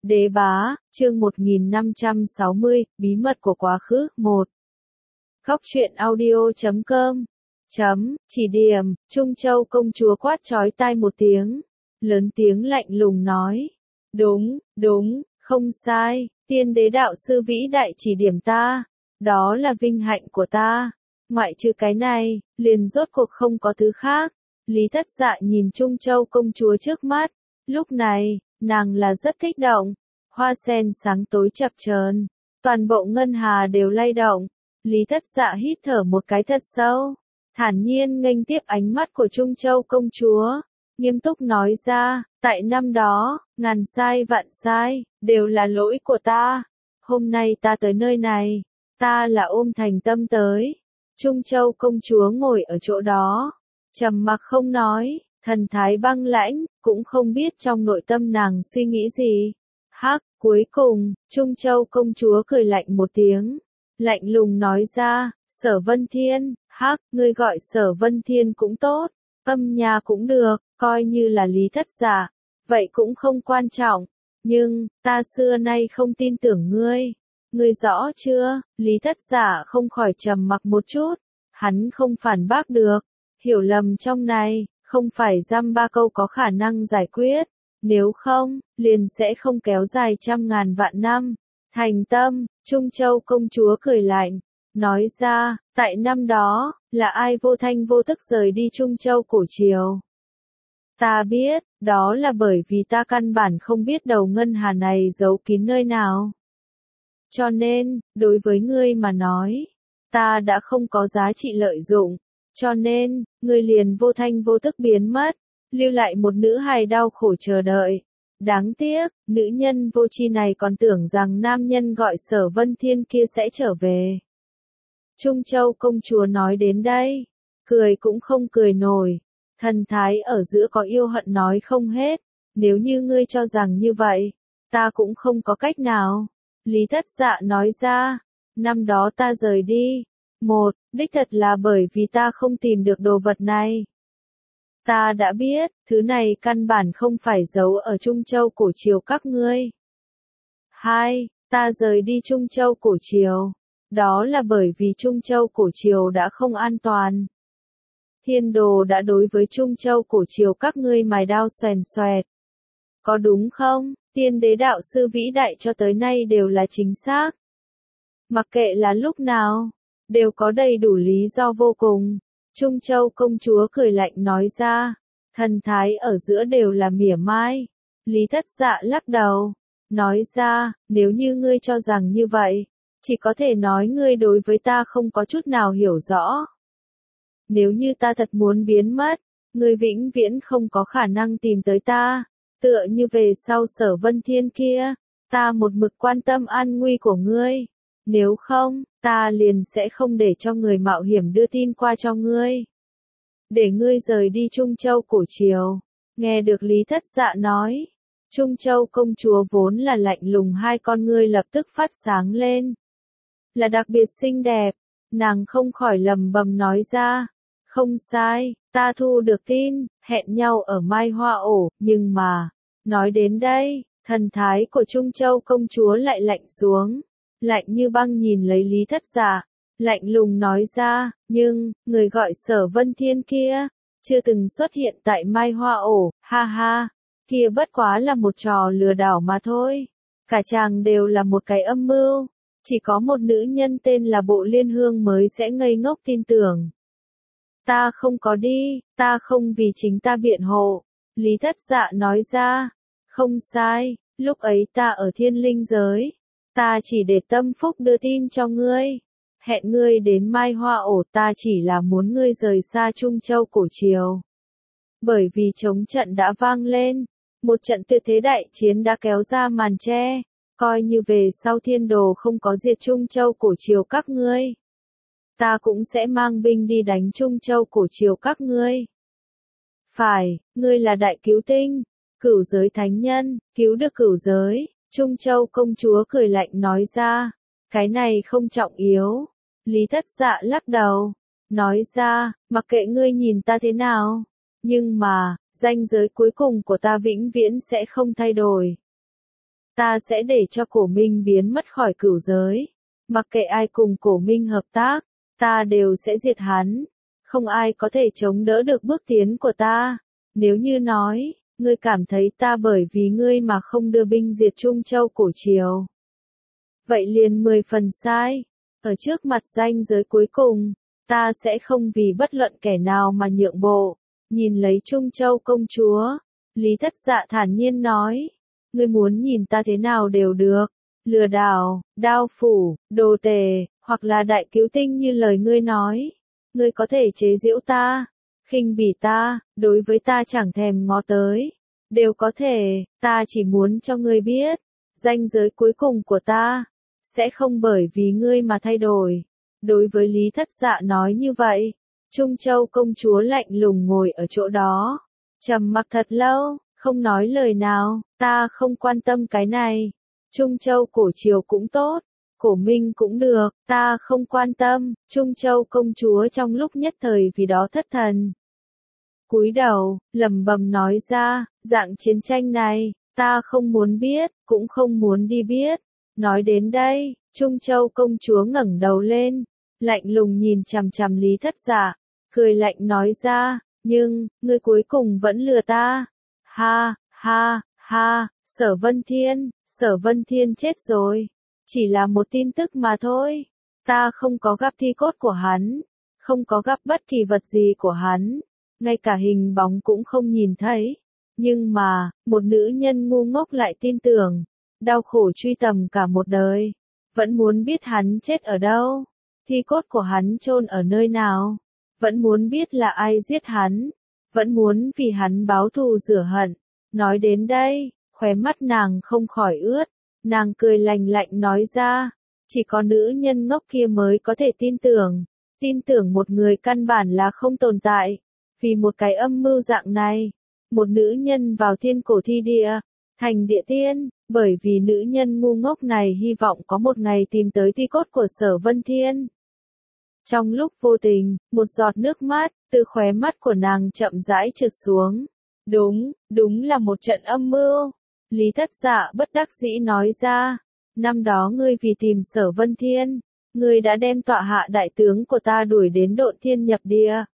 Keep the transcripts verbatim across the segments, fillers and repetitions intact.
Đế bá, chương một nghìn năm trăm sáu mươi, bí mật của quá khứ, một. Góc truyện audio chấm com. Chấm, chỉ điểm, Trung Châu công chúa quát chói tai một tiếng. Lớn tiếng lạnh lùng nói. Đúng, đúng, không sai, tiên đế đạo sư vĩ đại chỉ điểm ta. Đó là vinh hạnh của ta. Ngoại trừ cái này, liền rốt cuộc không có thứ khác. Lý Thất Dạ nhìn Trung Châu công chúa trước mắt. Lúc này, nàng là rất kích động. Hoa sen sáng tối chập chờn, toàn bộ ngân hà đều lay động. Lý Thất Dạ hít thở một cái thật sâu, thản nhiên nghênh tiếp ánh mắt của Trung Châu công chúa, nghiêm túc nói ra, tại năm đó, ngàn sai vạn sai, đều là lỗi của ta. Hôm nay ta tới nơi này, ta là ôm thành tâm tới. Trung Châu công chúa ngồi ở chỗ đó, trầm mặc không nói, thần thái băng lãnh, cũng không biết trong nội tâm nàng suy nghĩ gì. Hắc, cuối cùng, Trung Châu công chúa cười lạnh một tiếng, lạnh lùng nói ra, Sở Vân Thiên, hắc, ngươi gọi Sở Vân Thiên cũng tốt, âm nhà cũng được, coi như là Lý Thất Dạ, vậy cũng không quan trọng, nhưng, ta xưa nay không tin tưởng ngươi, ngươi rõ chưa? Lý Thất Dạ không khỏi trầm mặc một chút, hắn không phản bác được, hiểu lầm trong này, không phải dăm ba câu có khả năng giải quyết. Nếu không, liền sẽ không kéo dài trăm ngàn vạn năm. Thành tâm, Trung Châu công chúa cười lạnh, nói ra, tại năm đó, là ai vô thanh vô tức rời đi Trung Châu cổ triều? Ta biết, đó là bởi vì ta căn bản không biết đầu ngân hà này giấu kín nơi nào. Cho nên, đối với ngươi mà nói, ta đã không có giá trị lợi dụng, cho nên, ngươi liền vô thanh vô tức biến mất. Lưu lại một nữ hài đau khổ chờ đợi. Đáng tiếc, nữ nhân vô tri này còn tưởng rằng nam nhân gọi Sở Vân Thiên kia sẽ trở về. Trung Châu công chúa nói đến đây, cười cũng không cười nổi, thần thái ở giữa có yêu hận nói không hết, nếu như ngươi cho rằng như vậy, ta cũng không có cách nào. Lý Thất Dạ nói ra, năm đó ta rời đi, một, đích thật là bởi vì ta không tìm được đồ vật này. Ta đã biết, thứ này căn bản không phải giấu ở Trung Châu cổ triều các ngươi. Hai, ta rời đi Trung Châu cổ triều. Đó là bởi vì Trung Châu cổ triều đã không an toàn. Thiên đồ đã đối với Trung Châu cổ triều các ngươi mài đao xoèn xoẹt. Có đúng không? Tiên đế đạo sư vĩ đại cho tới nay đều là chính xác. Mặc kệ là lúc nào, đều có đầy đủ lý do vô cùng. Trung Châu công chúa cười lạnh nói ra, thần thái ở giữa đều là mỉa mai. Lý Thất Dạ lắc đầu, nói ra, nếu như ngươi cho rằng như vậy, chỉ có thể nói ngươi đối với ta không có chút nào hiểu rõ. Nếu như ta thật muốn biến mất, ngươi vĩnh viễn không có khả năng tìm tới ta, tựa như về sau Sở Vân Thiên kia, ta một mực quan tâm an nguy của ngươi. Nếu không, ta liền sẽ không để cho người mạo hiểm đưa tin qua cho ngươi. Để ngươi rời đi Trung Châu cổ triều. Nghe được Lý Thất Dạ nói. Trung Châu công chúa vốn là lạnh lùng hai con ngươi lập tức phát sáng lên. Là đặc biệt xinh đẹp. Nàng không khỏi lầm bầm nói ra. Không sai, ta thu được tin, hẹn nhau ở Mai Hoa Ổ, nhưng mà, nói đến đây, thần thái của Trung Châu công chúa lại lạnh xuống. Lạnh như băng nhìn lấy Lý Thất Dạ, lạnh lùng nói ra, nhưng, người gọi Sở Vân Thiên kia, chưa từng xuất hiện tại Mai Hoa Ổ, ha ha, kia bất quá là một trò lừa đảo mà thôi, cả chàng đều là một cái âm mưu, chỉ có một nữ nhân tên là Bộ Liên Hương mới sẽ ngây ngốc tin tưởng. Ta không có đi, ta không vì chính ta biện hộ, Lý Thất Dạ nói ra, không sai, lúc ấy ta ở Thiên Linh giới. Ta chỉ để tâm phúc đưa tin cho ngươi. Hẹn ngươi đến Mai Hoa Ổ, ta chỉ là muốn ngươi rời xa Trung Châu cổ triều. Bởi vì chống trận đã vang lên. Một trận tuyệt thế đại chiến đã kéo ra màn che. Coi như về sau thiên đồ không có diệt Trung Châu cổ triều các ngươi. Ta cũng sẽ mang binh đi đánh Trung Châu cổ triều các ngươi. Phải, ngươi là đại cứu tinh. Cửu giới thánh nhân, cứu được cửu giới. Trung Châu công chúa cười lạnh nói ra, cái này không trọng yếu. Lý Thất Dạ lắc đầu, nói ra, mặc kệ ngươi nhìn ta thế nào, nhưng mà, ranh giới cuối cùng của ta vĩnh viễn sẽ không thay đổi. ta sẽ để cho Cổ Minh biến mất khỏi cửu giới. Mặc kệ ai cùng Cổ Minh hợp tác, ta đều sẽ diệt hắn. Không ai có thể chống đỡ được bước tiến của ta. Nếu như nói, ngươi cảm thấy ta bởi vì ngươi mà không đưa binh diệt Trung Châu Cổ Triều. Vậy liền mười phần sai. Ở trước mặt ranh giới cuối cùng, ta sẽ không vì bất luận kẻ nào mà nhượng bộ. Nhìn lấy Trung Châu công chúa, Lý Thất Dạ thản nhiên nói, ngươi muốn nhìn ta thế nào đều được, lừa đảo, đao phủ, đồ tề, hoặc là đại cứu tinh như lời ngươi nói. Ngươi có thể chế giễu ta, khinh bỉ ta, đối với ta chẳng thèm ngó tới, đều có thể, ta chỉ muốn cho ngươi biết, ranh giới cuối cùng của ta, sẽ không bởi vì ngươi mà thay đổi. Đối với Lý Thất Dạ nói như vậy, Trung Châu công chúa lạnh lùng ngồi ở chỗ đó, trầm mặc thật lâu, không nói lời nào, ta không quan tâm cái này. Trung Châu Cổ Triều cũng tốt, Cổ Minh cũng được, ta không quan tâm. Trung Châu công chúa trong lúc nhất thời vì đó thất thần. Cúi đầu, lẩm bẩm nói ra, dạng chiến tranh này, ta không muốn biết, cũng không muốn đi biết. Nói đến đây, Trung Châu công chúa ngẩng đầu lên, lạnh lùng nhìn chằm chằm Lý Thất Dạ, cười lạnh nói ra, nhưng, ngươi cuối cùng vẫn lừa ta. Ha, ha, ha, Sở Vân Thiên, Sở Vân Thiên chết rồi. Chỉ là một tin tức mà thôi. Ta không có gặp thi cốt của hắn, không có gặp bất kỳ vật gì của hắn, ngay cả hình bóng cũng không nhìn thấy. Nhưng mà, một nữ nhân ngu ngốc lại tin tưởng, đau khổ truy tầm cả một đời, vẫn muốn biết hắn chết ở đâu, thi cốt của hắn chôn ở nơi nào, vẫn muốn biết là ai giết hắn, vẫn muốn vì hắn báo thù rửa hận. Nói đến đây, khóe mắt nàng không khỏi ướt, nàng cười lạnh lạnh nói ra, chỉ có nữ nhân ngốc kia mới có thể tin tưởng, tin tưởng một người căn bản là không tồn tại, vì một cái âm mưu dạng này, một nữ nhân vào thiên cổ thi địa, thành địa tiên, bởi vì nữ nhân ngu ngốc này hy vọng có một ngày tìm tới thi cốt của Sở Vân Thiên. Trong lúc vô tình, một giọt nước mắt, từ khóe mắt của nàng chậm rãi trượt xuống. Đúng, đúng là một trận âm mưu. Lý Thất Dạ bất đắc dĩ nói ra, năm đó ngươi vì tìm Sở Vân Thiên, ngươi đã đem tọa hạ đại tướng của ta đuổi đến độn thiên nhập địa.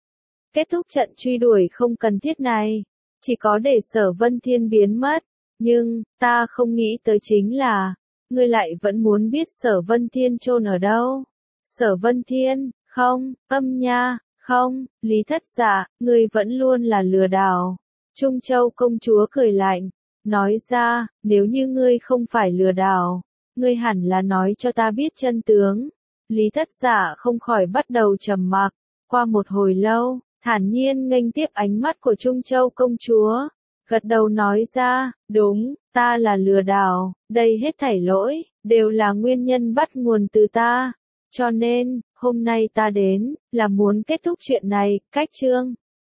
Kết thúc trận truy đuổi không cần thiết này, chỉ có để Sở Vân Thiên biến mất, nhưng, ta không nghĩ tới chính là, ngươi lại vẫn muốn biết Sở Vân Thiên chôn ở đâu. Sở Vân Thiên, không, âm nha, không, Lý Thất Dạ, ngươi vẫn luôn là lừa đảo. Trung Châu công chúa cười lạnh, nói ra, nếu như ngươi không phải lừa đảo, ngươi hẳn là nói cho ta biết chân tướng. Lý Thất Dạ không khỏi bắt đầu trầm mặc, qua một hồi lâu, thản nhiên nghênh tiếp ánh mắt của Trung Châu công chúa, gật đầu nói ra, đúng, ta là lừa đảo, đây hết thảy lỗi, đều là nguyên nhân bắt nguồn từ ta. Cho nên, hôm nay ta đến, là muốn kết thúc chuyện này, cách chương.